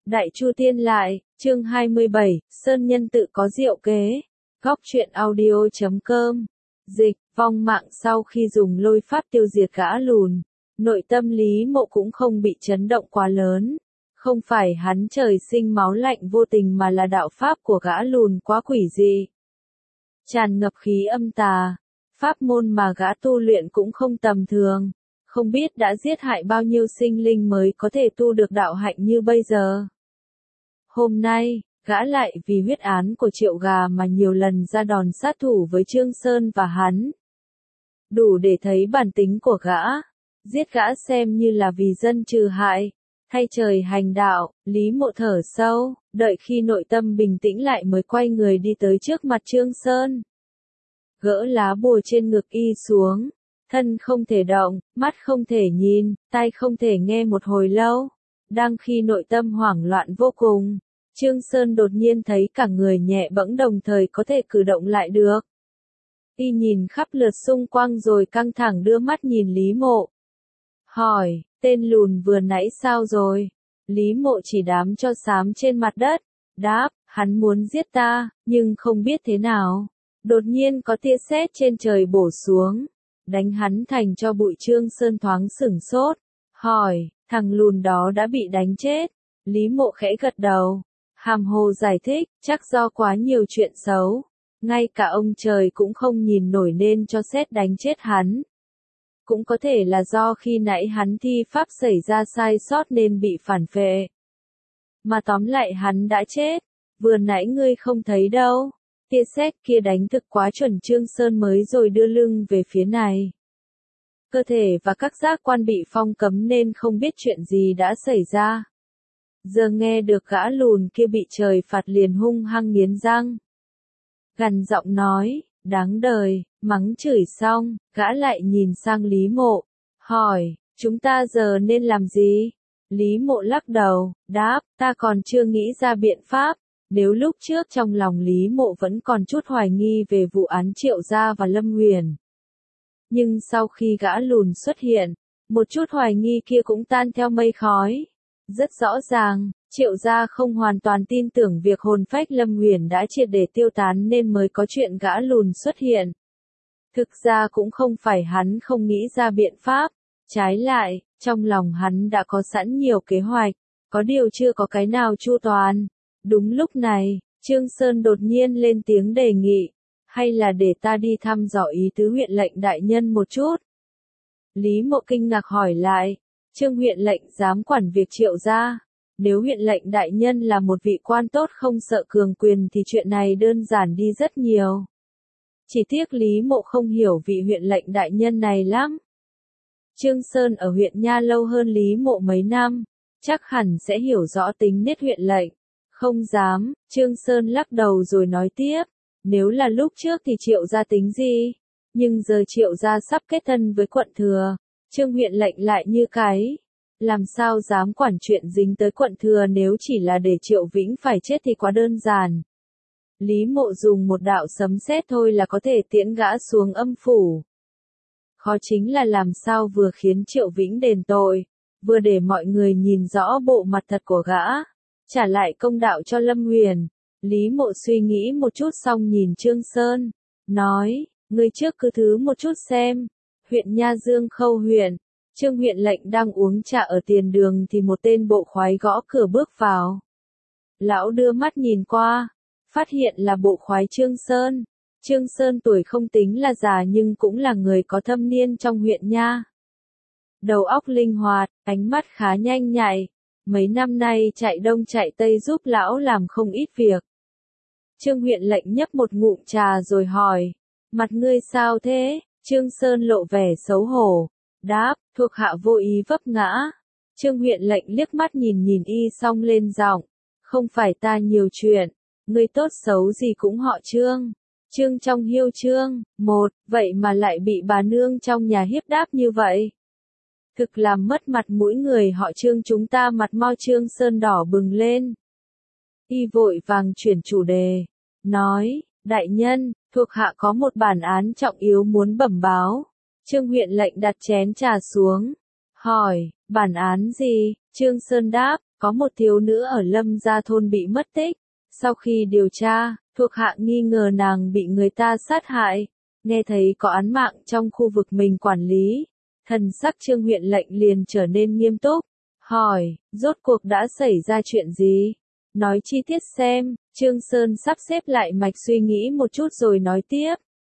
Đại Chu Tiên Lại, chương 27, Sơn Nhân tự có diệu kế. Góc truyện audio.com. Dịch, vong mạng sau khi dùng lôi pháp tiêu diệt gã lùn. Nội tâm Lý Mộ cũng không bị chấn động quá lớn. Không phải hắn trời sinh máu lạnh vô tình mà là đạo pháp của gã lùn quá quỷ dị. Tràn ngập khí âm tà. Pháp môn mà gã tu luyện cũng không tầm thường. Không biết đã giết hại bao nhiêu sinh linh mới có thể tu được đạo hạnh như bây giờ. Hôm nay, gã lại vì huyết án của Triệu Gà mà nhiều lần ra đòn sát thủ với Trương Sơn và hắn. Đủ để thấy bản tính của gã. Giết gã xem như là vì dân trừ hại. Thay trời hành đạo, Lý Mộ thở sâu, đợi khi nội tâm bình tĩnh lại mới quay người đi tới trước mặt Trương Sơn. Gỡ lá bùa trên ngực y xuống. Thân không thể động, mắt không thể nhìn, tai không thể nghe một hồi lâu. Đang khi nội tâm hoảng loạn vô cùng, Trương Sơn đột nhiên thấy cả người nhẹ bẫng đồng thời có thể cử động lại được. Y nhìn khắp lượt xung quanh rồi căng thẳng đưa mắt nhìn Lý Mộ. Hỏi, tên lùn vừa nãy sao rồi? Lý Mộ chỉ đám cho xám trên mặt đất. Đáp, hắn muốn giết ta, nhưng không biết thế nào. Đột nhiên có tia sét trên trời bổ xuống. Đánh hắn thành cho bụi. Trương Sơn thoáng sửng sốt. Hỏi, thằng lùn đó đã bị đánh chết. Lý Mộ khẽ gật đầu. Hàm hồ giải thích, chắc do quá nhiều chuyện xấu. Ngay cả ông trời cũng không nhìn nổi nên cho sét đánh chết hắn. Cũng có thể là do khi nãy hắn thi pháp xảy ra sai sót nên bị phản phệ. Mà tóm lại hắn đã chết. Vừa nãy ngươi không thấy đâu. Tia sét kia đánh thực quá chuẩn. Trương Sơn mới rồi đưa lưng về phía này. Cơ thể và các giác quan bị phong cấm nên không biết chuyện gì đã xảy ra. Giờ nghe được gã lùn kia bị trời phạt liền hung hăng nghiến răng. Gằn giọng nói, đáng đời, mắng chửi xong, gã lại nhìn sang Lý Mộ. Hỏi, chúng ta giờ nên làm gì? Lý Mộ lắc đầu, đáp, ta còn chưa nghĩ ra biện pháp. Nếu lúc trước trong lòng Lý Mộ vẫn còn chút hoài nghi về vụ án Triệu Gia và Lâm Huyền. Nhưng sau khi gã lùn xuất hiện, một chút hoài nghi kia cũng tan theo mây khói. Rất rõ ràng, Triệu Gia không hoàn toàn tin tưởng việc hồn phách Lâm Huyền đã triệt để tiêu tán nên mới có chuyện gã lùn xuất hiện. Thực ra cũng không phải hắn không nghĩ ra biện pháp, trái lại, trong lòng hắn đã có sẵn nhiều kế hoạch, có điều chưa có cái nào chu toàn. Đúng lúc này, Trương Sơn đột nhiên lên tiếng đề nghị, hay là để ta đi thăm dò ý tứ huyện lệnh đại nhân một chút. Lý Mộ kinh ngạc hỏi lại, Trương huyện lệnh dám quản việc Triệu Gia? Nếu huyện lệnh đại nhân là một vị quan tốt không sợ cường quyền thì chuyện này đơn giản đi rất nhiều. Chỉ tiếc Lý Mộ không hiểu vị huyện lệnh đại nhân này lắm. Trương Sơn ở huyện Nha lâu hơn Lý Mộ mấy năm, chắc hẳn sẽ hiểu rõ tính nết huyện lệnh. Không dám, Trương Sơn lắc đầu rồi nói tiếp, nếu là lúc trước thì Triệu Gia tính gì? Nhưng giờ Triệu Gia sắp kết thân với quận thừa, Trương huyện lệnh lại như cái. Làm sao dám quản chuyện dính tới quận thừa nếu chỉ là để Triệu Vĩnh phải chết thì quá đơn giản. Lý Mộ dùng một đạo sấm sét thôi là có thể tiễn gã xuống âm phủ. Khó chính là làm sao vừa khiến Triệu Vĩnh đền tội, vừa để mọi người nhìn rõ bộ mặt thật của gã, trả lại công đạo cho Lâm Huyền. Lý Mộ suy nghĩ một chút xong nhìn Trương Sơn, nói, ngươi trước cứ thứ một chút xem. Huyện Nha Dương Khâu huyện, Trương huyện lệnh đang uống trà ở tiền đường thì một tên bộ khoái gõ cửa bước vào. Lão đưa mắt nhìn qua, phát hiện là bộ khoái Trương Sơn. Trương Sơn tuổi không tính là già nhưng cũng là người có thâm niên trong huyện Nha. Đầu óc linh hoạt, ánh mắt khá nhanh nhạy. Mấy năm nay chạy đông chạy tây giúp lão làm không ít việc. Trương huyện lệnh nhấp một ngụm trà rồi hỏi, mặt ngươi sao thế? Trương Sơn lộ vẻ xấu hổ, đáp, thuộc hạ vô ý vấp ngã. Trương huyện lệnh liếc mắt nhìn y xong lên giọng, không phải ta nhiều chuyện, ngươi tốt xấu gì cũng họ Trương. Trương trong hiêu Trương, một, vậy mà lại bị bà nương trong nhà hiếp đáp như vậy. Thực làm mất mặt mũi người họ Trương chúng ta. Mặt mo Trương Sơn đỏ bừng lên. Y vội vàng chuyển chủ đề, nói, đại nhân, thuộc hạ có một bản án trọng yếu muốn bẩm báo. Trương huyện lệnh đặt chén trà xuống, hỏi, bản án gì? Trương Sơn đáp, có một thiếu nữ ở Lâm Gia thôn bị mất tích. Sau khi điều tra, thuộc hạ nghi ngờ nàng bị người ta sát hại. Nghe thấy có án mạng trong khu vực mình quản lý, thần sắc Trương huyện lệnh liền trở nên nghiêm túc. Hỏi, rốt cuộc đã xảy ra chuyện gì? Nói chi tiết xem. Trương Sơn sắp xếp lại mạch suy nghĩ một chút rồi nói tiếp.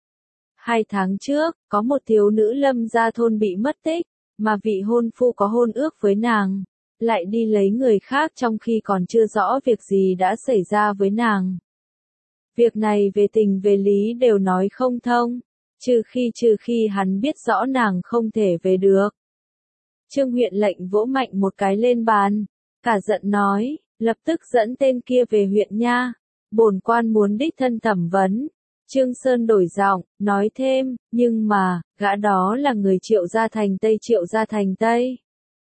2 tháng trước, có một thiếu nữ Lâm Gia thôn bị mất tích, mà vị hôn phu có hôn ước với nàng, lại đi lấy người khác trong khi còn chưa rõ việc gì đã xảy ra với nàng. Việc này về tình về lý đều nói không thông, trừ khi hắn biết rõ nàng không thể về được. Trương huyện lệnh vỗ mạnh một cái lên bàn, cả giận nói, lập tức dẫn tên kia về huyện nha, bổn quan muốn đích thân thẩm vấn. Trương Sơn đổi giọng, nói thêm, nhưng mà, gã đó là người Triệu gia thành Tây. Triệu gia thành Tây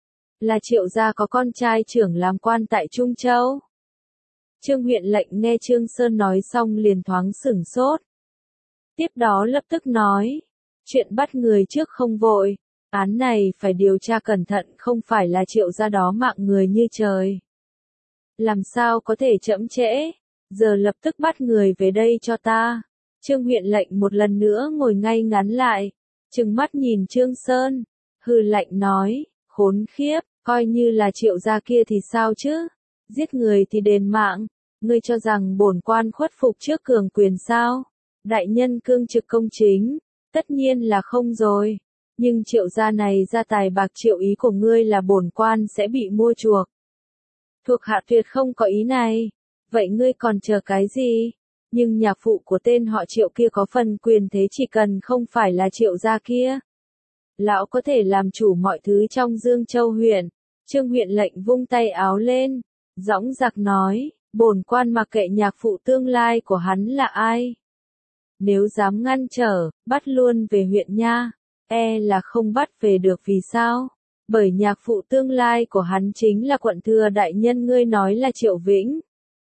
là Triệu gia có con trai trưởng làm quan tại Trung Châu. Trương huyện lệnh nghe Trương Sơn nói xong liền thoáng sửng sốt. Tiếp đó lập tức nói, chuyện bắt người trước không vội, án này phải điều tra cẩn thận, không phải là Triệu gia đó mạng người như trời. Làm sao có thể chậm trễ, giờ lập tức bắt người về đây cho ta. Trương huyện lệnh một lần nữa ngồi ngay ngắn lại, trừng mắt nhìn Trương Sơn, hừ lạnh nói, khốn khiếp, coi như là Triệu gia kia thì sao chứ, giết người thì đền mạng, ngươi cho rằng bổn quan khuất phục trước cường quyền sao? Đại nhân cương trực công chính, tất nhiên là không rồi, nhưng Triệu gia này ra tài bạc triệu, ý của ngươi là bổn quan sẽ bị mua chuộc. Thuộc hạ tuyệt không có ý này, vậy ngươi còn chờ cái gì? Nhưng nhạc phụ của tên họ Triệu kia có phần quyền thế, chỉ cần không phải là Triệu gia kia, lão có thể làm chủ mọi thứ trong Dương Châu huyện. Trương huyện lệnh vung tay áo lên, dõng dạc nói, bổn quan mặc kệ nhạc phụ tương lai của hắn là ai. Nếu dám ngăn trở, bắt luôn về huyện nha, e là không bắt về được. Vì sao? Bởi nhạc phụ tương lai của hắn chính là quận thừa đại nhân ngươi nói là Triệu Vĩnh.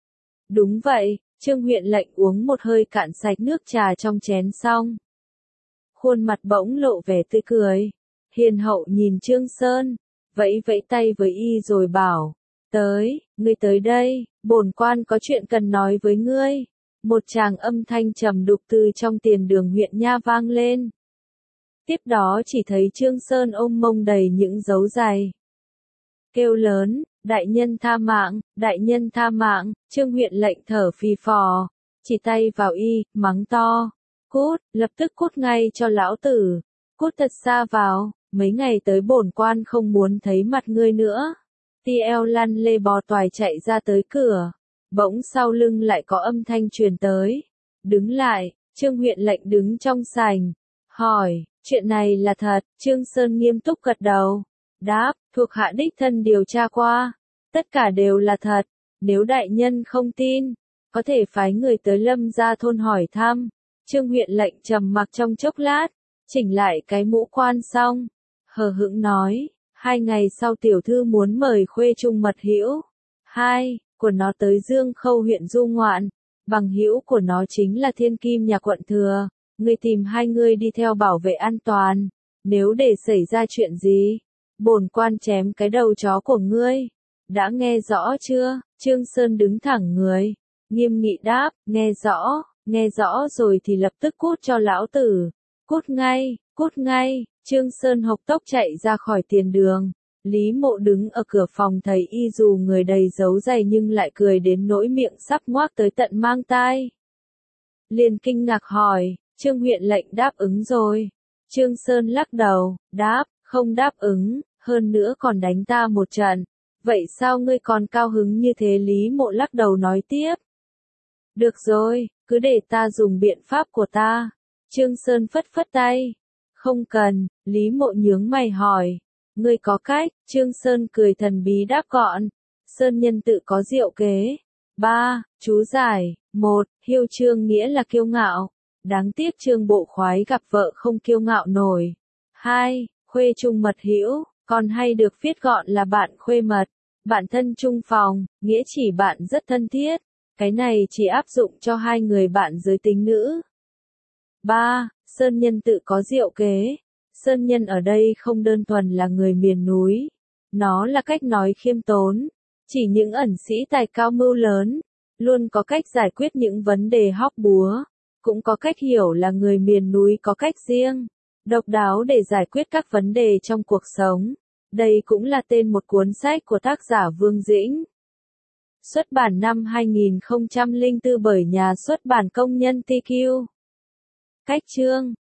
Đúng vậy. Trương huyện lệnh uống một hơi cạn sạch nước trà trong chén xong, khuôn mặt bỗng lộ vẻ tươi cười, hiền hậu nhìn Trương Sơn, vẫy vẫy tay với y rồi bảo, ngươi tới đây, bổn quan có chuyện cần nói với ngươi. Một tràng âm thanh trầm đục từ trong tiền đường huyện nha vang lên. Tiếp đó chỉ thấy Trương Sơn ôm mông đầy những dấu giày, kêu lớn, đại nhân tha mạng, đại nhân tha mạng. Trương huyện lệnh thở phì phò, chỉ tay vào y, mắng to, cút, lập tức cút ngay cho lão tử, cút thật xa vào, mấy ngày tới bổn quan không muốn thấy mặt ngươi nữa. Tiel lăn lê bò toài chạy ra tới cửa, bỗng sau lưng lại có âm thanh truyền tới, đứng lại. Trương huyện lệnh đứng trong sảnh, hỏi, chuyện này là thật? Trương Sơn nghiêm túc gật đầu, đáp, thuộc hạ đích thân điều tra qua, tất cả đều là thật. Nếu đại nhân không tin, có thể phái người tới Lâm Gia thôn hỏi thăm. Trương huyện lệnh trầm mặc trong chốc lát, chỉnh lại cái mũ quan xong, hờ hững nói, 2 ngày sau tiểu thư muốn mời khuê trung mật hữu của nó tới Dương Khâu huyện du ngoạn, bằng hữu của nó chính là thiên kim nhà quận thừa, ngươi tìm 2 người đi theo bảo vệ an toàn, nếu để xảy ra chuyện gì, bổn quan chém cái đầu chó của ngươi. Đã nghe rõ chưa? Trương Sơn đứng thẳng người, nghiêm nghị đáp, nghe rõ rồi thì lập tức cút cho lão tử, cút ngay. Trương Sơn hộc tốc chạy ra khỏi tiền đường. Lý Mộ đứng ở cửa phòng thấy y dù người đầy dấu giày nhưng lại cười đến nỗi miệng sắp ngoác tới tận mang tai. Liền kinh ngạc hỏi, Trương huyện lệnh đáp ứng rồi? Trương Sơn lắc đầu, đáp, không đáp ứng, hơn nữa còn đánh ta một trận. Vậy sao ngươi còn cao hứng như thế? Lý Mộ lắc đầu nói tiếp. Được rồi, cứ để ta dùng biện pháp của ta. Trương Sơn phất phất tay. Không cần. Lý Mộ nhướng mày hỏi. Ngươi có cách? Trương Sơn cười thần bí đáp gọn. Sơn nhân tự có diệu kế. 3. Chú giải. 1. Hiêu trương nghĩa là kiêu ngạo. Đáng tiếc Trương bộ khoái gặp vợ không kiêu ngạo nổi. 2. Khuê trung mật hữu, còn hay được viết gọn là bạn khuê mật. Bạn thân chung phòng, nghĩa chỉ bạn rất thân thiết. Cái này chỉ áp dụng cho 2 người bạn giới tính nữ. 3. Sơn nhân tự có diệu kế. Sơn nhân ở đây không đơn thuần là người miền núi. Nó là cách nói khiêm tốn, Chỉ những ẩn sĩ tài cao mưu lớn, luôn có cách giải quyết những vấn đề hóc búa, cũng có cách hiểu là người miền núi có cách riêng, độc đáo để giải quyết các vấn đề trong cuộc sống. Đây cũng là tên một cuốn sách của tác giả Vương Dĩnh. Xuất bản năm 2004 bởi nhà xuất bản Công nhân TQ. Cách chương